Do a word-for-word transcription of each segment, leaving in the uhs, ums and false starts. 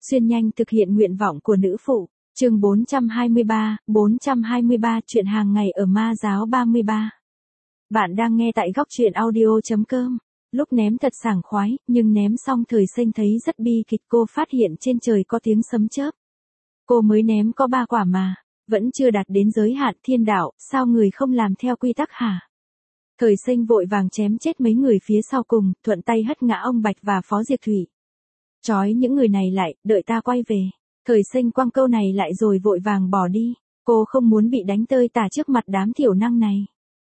Xuyên nhanh thực hiện nguyện vọng của nữ phụ. Chương bốn trăm hai mươi ba, bốn trăm hai mươi ba chuyện hàng ngày ở Ma Giáo ba mươi ba. Bạn đang nghe tại góc truyện audio chấm com. Lúc ném thật sảng khoái, nhưng ném xong Thời Sinh thấy rất bi kịch, cô phát hiện trên trời có tiếng sấm chớp. Cô mới ném có ba quả mà, vẫn chưa đạt đến giới hạn thiên đạo, sao người không làm theo quy tắc hả? Thời Sinh vội vàng chém chết mấy người phía sau cùng, thuận tay hất ngã ông Bạch và Phó Diệp Thủy. Trói những người này lại, đợi ta quay về. Thời Sinh quăng câu này lại rồi vội vàng bỏ đi. Cô không muốn bị đánh tơi tả trước mặt đám thiểu năng này.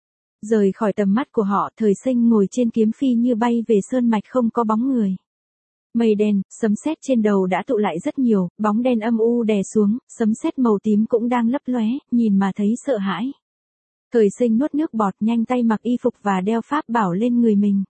Rời khỏi tầm mắt của họ, Thời Sinh ngồi trên kiếm phi như bay về sơn mạch không có bóng người. Mây đen, sấm sét trên đầu đã tụ lại rất nhiều, bóng đen âm u đè xuống, sấm sét màu tím cũng đang lấp lóe, nhìn mà thấy sợ hãi. Thời Sinh nuốt nước bọt, nhanh tay mặc y phục và đeo pháp bảo lên người mình.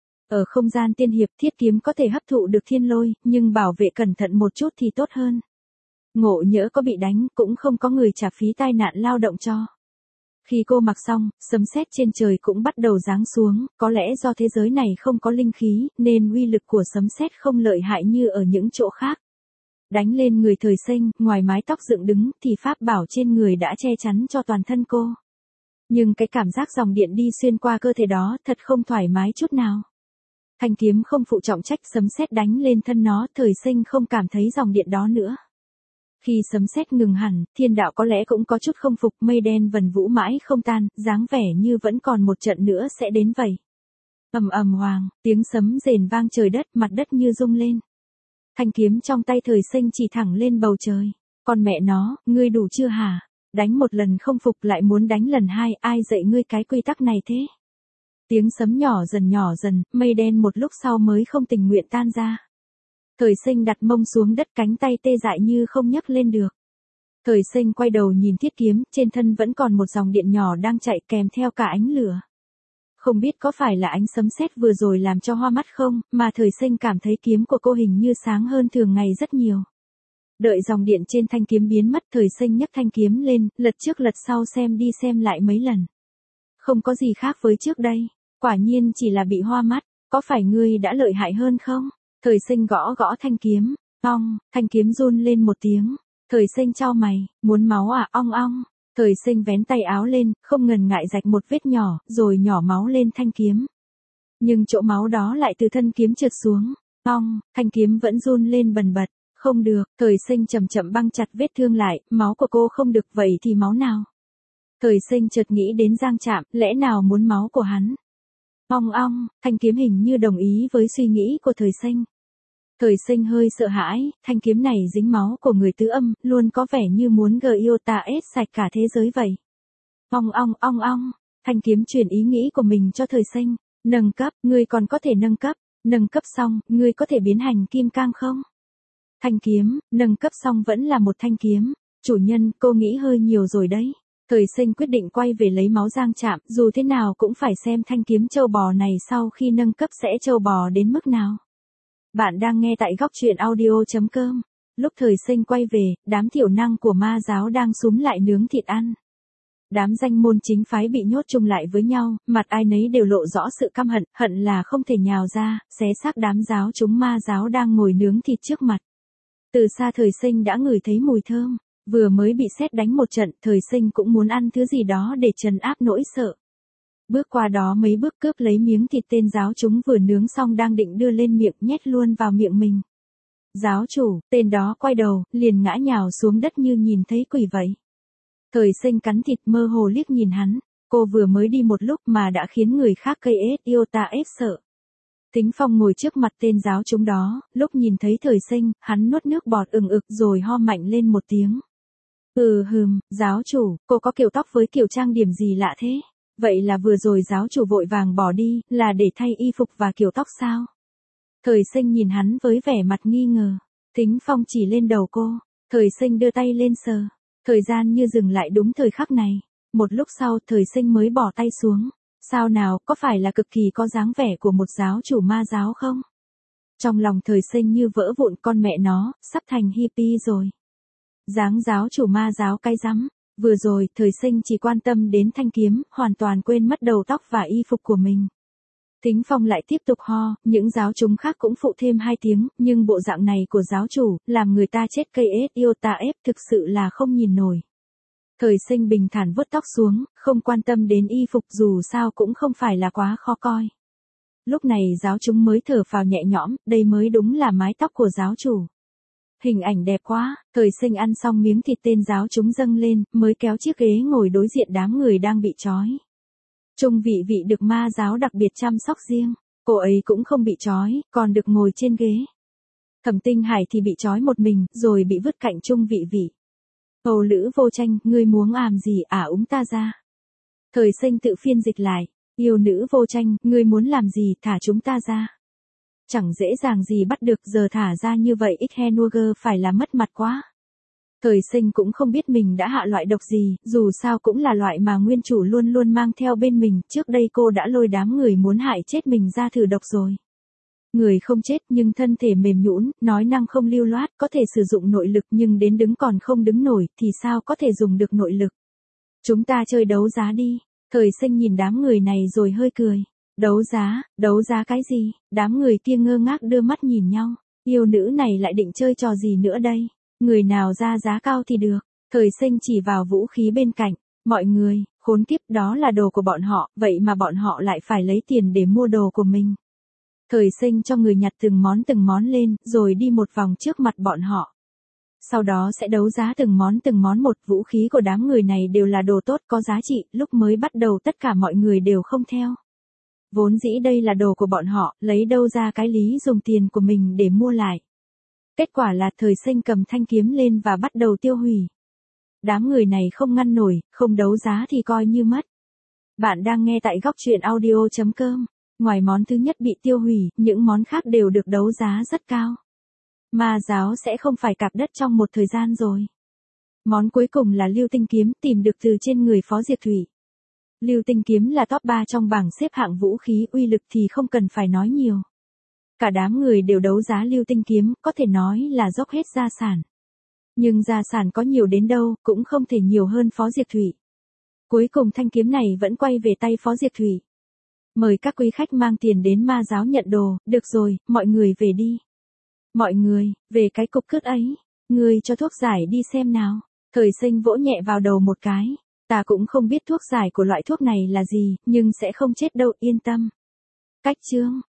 Ở không gian tiên hiệp, thiết kiếm có thể hấp thụ được thiên lôi, nhưng bảo vệ cẩn thận một chút thì tốt hơn. Ngộ nhỡ có bị đánh, cũng không có người trả phí tai nạn lao động cho. Khi cô mặc xong, sấm sét trên trời cũng bắt đầu giáng xuống, có lẽ do thế giới này không có linh khí, nên uy lực của sấm sét không lợi hại như ở những chỗ khác. Đánh lên người Thời Sinh, ngoài mái tóc dựng đứng, thì pháp bảo trên người đã che chắn cho toàn thân cô. Nhưng cái cảm giác dòng điện đi xuyên qua cơ thể đó thật không thoải mái chút nào. Thanh kiếm không phụ trọng trách, sấm sét đánh lên thân nó, Thời Sinh không cảm thấy dòng điện đó nữa. Khi sấm sét ngừng hẳn, thiên đạo có lẽ cũng có chút không phục, mây đen vần vũ mãi không tan, dáng vẻ như vẫn còn một trận nữa sẽ đến vậy. Ầm ầm hoàng, tiếng sấm rền vang trời đất, mặt đất như rung lên. Thanh kiếm trong tay Thời Sinh chỉ thẳng lên bầu trời. Con mẹ nó, ngươi đủ chưa hả? Đánh một lần không phục lại muốn đánh lần hai, ai dạy ngươi cái quy tắc này thế? Tiếng sấm nhỏ dần nhỏ dần, mây đen một lúc sau mới không tình nguyện tan ra. Thời Sinh đặt mông xuống đất, cánh tay tê dại như không nhấc lên được. Thời Sinh quay đầu nhìn thiết kiếm, trên thân vẫn còn một dòng điện nhỏ đang chạy kèm theo cả ánh lửa. Không biết có phải là ánh sấm sét vừa rồi làm cho hoa mắt không, mà Thời Sinh cảm thấy kiếm của cô hình như sáng hơn thường ngày rất nhiều. Đợi dòng điện trên thanh kiếm biến mất, Thời Sinh nhấc thanh kiếm lên, lật trước lật sau xem đi xem lại mấy lần. Không có gì khác với trước đây, quả nhiên chỉ là bị hoa mắt, có phải ngươi đã lợi hại hơn không? Thời Sinh gõ gõ thanh kiếm, ong, thanh kiếm run lên một tiếng. Thời Sinh chau mày, muốn máu à, ong ong. Thời Sinh vén tay áo lên, không ngần ngại rạch một vết nhỏ, rồi nhỏ máu lên thanh kiếm. Nhưng chỗ máu đó lại từ thân kiếm trượt xuống, ong, thanh kiếm vẫn run lên bần bật. Không được, Thời Sinh chậm chậm băng chặt vết thương lại, máu của cô không được, vậy thì máu nào? Thời Sinh chợt nghĩ đến Giang Trạm, lẽ nào muốn máu của hắn? Ong ong, thanh kiếm hình như đồng ý với suy nghĩ của Thời Sinh. Thời Sinh hơi sợ hãi, thanh kiếm này dính máu của người tứ âm, luôn có vẻ như muốn gờ yêu ta ết sạch cả thế giới vậy. Ong ong ong ong, thanh kiếm truyền ý nghĩ của mình cho Thời Sinh. Nâng cấp, ngươi còn có thể nâng cấp, nâng cấp xong, ngươi có thể biến thành kim cang không? Thanh kiếm, nâng cấp xong vẫn là một thanh kiếm. Chủ nhân, cô nghĩ hơi nhiều rồi đấy. Thời Sinh quyết định quay về lấy máu Giang Trạm, dù thế nào cũng phải xem thanh kiếm châu bò này sau khi nâng cấp sẽ châu bò đến mức nào. Bạn đang nghe tại góc truyện audio chấm com. Lúc Thời Sinh quay về, đám thiểu năng của Ma Giáo đang xúm lại nướng thịt ăn. Đám danh môn chính phái bị nhốt chung lại với nhau, mặt ai nấy đều lộ rõ sự căm hận, hận là không thể nhào ra, xé xác đám giáo chúng Ma Giáo đang ngồi nướng thịt trước mặt. Từ xa Thời Sinh đã ngửi thấy mùi thơm. Vừa mới bị sét đánh một trận, Thời Sinh cũng muốn ăn thứ gì đó để trấn áp nỗi sợ. Bước qua đó mấy bước cướp lấy miếng thịt tên giáo chúng vừa nướng xong đang định đưa lên miệng, nhét luôn vào miệng mình. Giáo chủ, tên đó quay đầu, liền ngã nhào xuống đất như nhìn thấy quỷ vậy. Thời Sinh cắn thịt mơ hồ liếc nhìn hắn, cô vừa mới đi một lúc mà đã khiến người khác cây ết yêu ta ết sợ. Tính Phong ngồi trước mặt tên giáo chúng đó, lúc nhìn thấy Thời Sinh, hắn nuốt nước bọt ừng ực rồi ho mạnh lên một tiếng. Ừ hừm, giáo chủ, cô có kiểu tóc với kiểu trang điểm gì lạ thế? Vậy là vừa rồi giáo chủ vội vàng bỏ đi, là để thay y phục và kiểu tóc sao? Thời Sinh nhìn hắn với vẻ mặt nghi ngờ. Tính Phong chỉ lên đầu cô. Thời Sinh đưa tay lên sờ. Thời gian như dừng lại đúng thời khắc này. Một lúc sau Thời Sinh mới bỏ tay xuống. Sao nào, có phải là cực kỳ có dáng vẻ của một giáo chủ Ma Giáo không? Trong lòng Thời Sinh như vỡ vụn, con mẹ nó, sắp thành hippie rồi. Dáng giáo chủ Ma Giáo cái rắm. Vừa rồi, Thời Sinh chỉ quan tâm đến thanh kiếm, hoàn toàn quên mất đầu tóc và y phục của mình. Tính Phong lại tiếp tục ho, những giáo chúng khác cũng phụ thêm hai tiếng, nhưng bộ dạng này của giáo chủ, làm người ta chết cây ết yêu ta ép thực sự là không nhìn nổi. Thời Sinh bình thản vuốt tóc xuống, không quan tâm đến y phục dù sao cũng không phải là quá khó coi. Lúc này giáo chúng mới thở phào nhẹ nhõm, đây mới đúng là mái tóc của giáo chủ. Hình ảnh đẹp quá, Thời Sinh ăn xong miếng thịt tên giáo chúng dâng lên, mới kéo chiếc ghế ngồi đối diện đám người đang bị trói. Trung Vị Vị được ma giáo đặc biệt chăm sóc riêng, cô ấy cũng không bị trói, còn được ngồi trên ghế. Thẩm Tinh Hải thì bị trói một mình, rồi bị vứt cạnh Trung Vị Vị. Ồ Lữ Vô Tranh, ngươi muốn làm gì à, úng ta ra. Thời Sinh tự phiên dịch lại, yêu nữ Vô Tranh, ngươi muốn làm gì, thả chúng ta ra. Chẳng dễ dàng gì bắt được, giờ thả ra như vậy Ikhenuger phải là mất mặt quá. Thời Sinh cũng không biết mình đã hạ loại độc gì, dù sao cũng là loại mà nguyên chủ luôn luôn mang theo bên mình, trước đây cô đã lôi đám người muốn hại chết mình ra thử độc rồi. Người không chết nhưng thân thể mềm nhũn, nói năng không lưu loát, có thể sử dụng nội lực nhưng đến đứng còn không đứng nổi, thì sao có thể dùng được nội lực. Chúng ta chơi đấu giá đi. Thời Sinh nhìn đám người này rồi hơi cười. Đấu giá, đấu giá cái gì? Đám người kia ngơ ngác đưa mắt nhìn nhau. Yêu nữ này lại định chơi trò gì nữa đây? Người nào ra giá cao thì được. Thời Sinh chỉ vào vũ khí bên cạnh. Mọi người, khốn kiếp, đó là đồ của bọn họ, vậy mà bọn họ lại phải lấy tiền để mua đồ của mình. Thời Sinh cho người nhặt từng món từng món lên, rồi đi một vòng trước mặt bọn họ. Sau đó sẽ đấu giá từng món từng món một, vũ khí của đám người này đều là đồ tốt có giá trị, lúc mới bắt đầu tất cả mọi người đều không theo. Vốn dĩ đây là đồ của bọn họ, lấy đâu ra cái lý dùng tiền của mình để mua lại. Kết quả là Thời Sinh cầm thanh kiếm lên và bắt đầu tiêu hủy. Đám người này không ngăn nổi, không đấu giá thì coi như mất. Bạn đang nghe tại góc truyện audio chấm com. Ngoài món thứ nhất bị tiêu hủy, những món khác đều được đấu giá rất cao. Ma giáo sẽ không phải cạp đất trong một thời gian rồi. Món cuối cùng là Lưu Tinh Kiếm, tìm được từ trên người Phó Diệp Thủy. Lưu Tinh Kiếm là top ba trong bảng xếp hạng vũ khí, uy lực thì không cần phải nói nhiều. Cả đám người đều đấu giá Lưu Tinh Kiếm, có thể nói là dốc hết gia sản. Nhưng gia sản có nhiều đến đâu, cũng không thể nhiều hơn Phó Diệp Thủy. Cuối cùng thanh kiếm này vẫn quay về tay Phó Diệp Thủy. Mời các quý khách mang tiền đến ma giáo nhận đồ, được rồi, mọi người về đi. Mọi người, về cái cục cứt ấy, ngươi cho thuốc giải đi xem nào. Thời Sinh vỗ nhẹ vào đầu một cái. Ta cũng không biết thuốc giải của loại thuốc này là gì, nhưng sẽ không chết đâu, yên tâm. Cách chương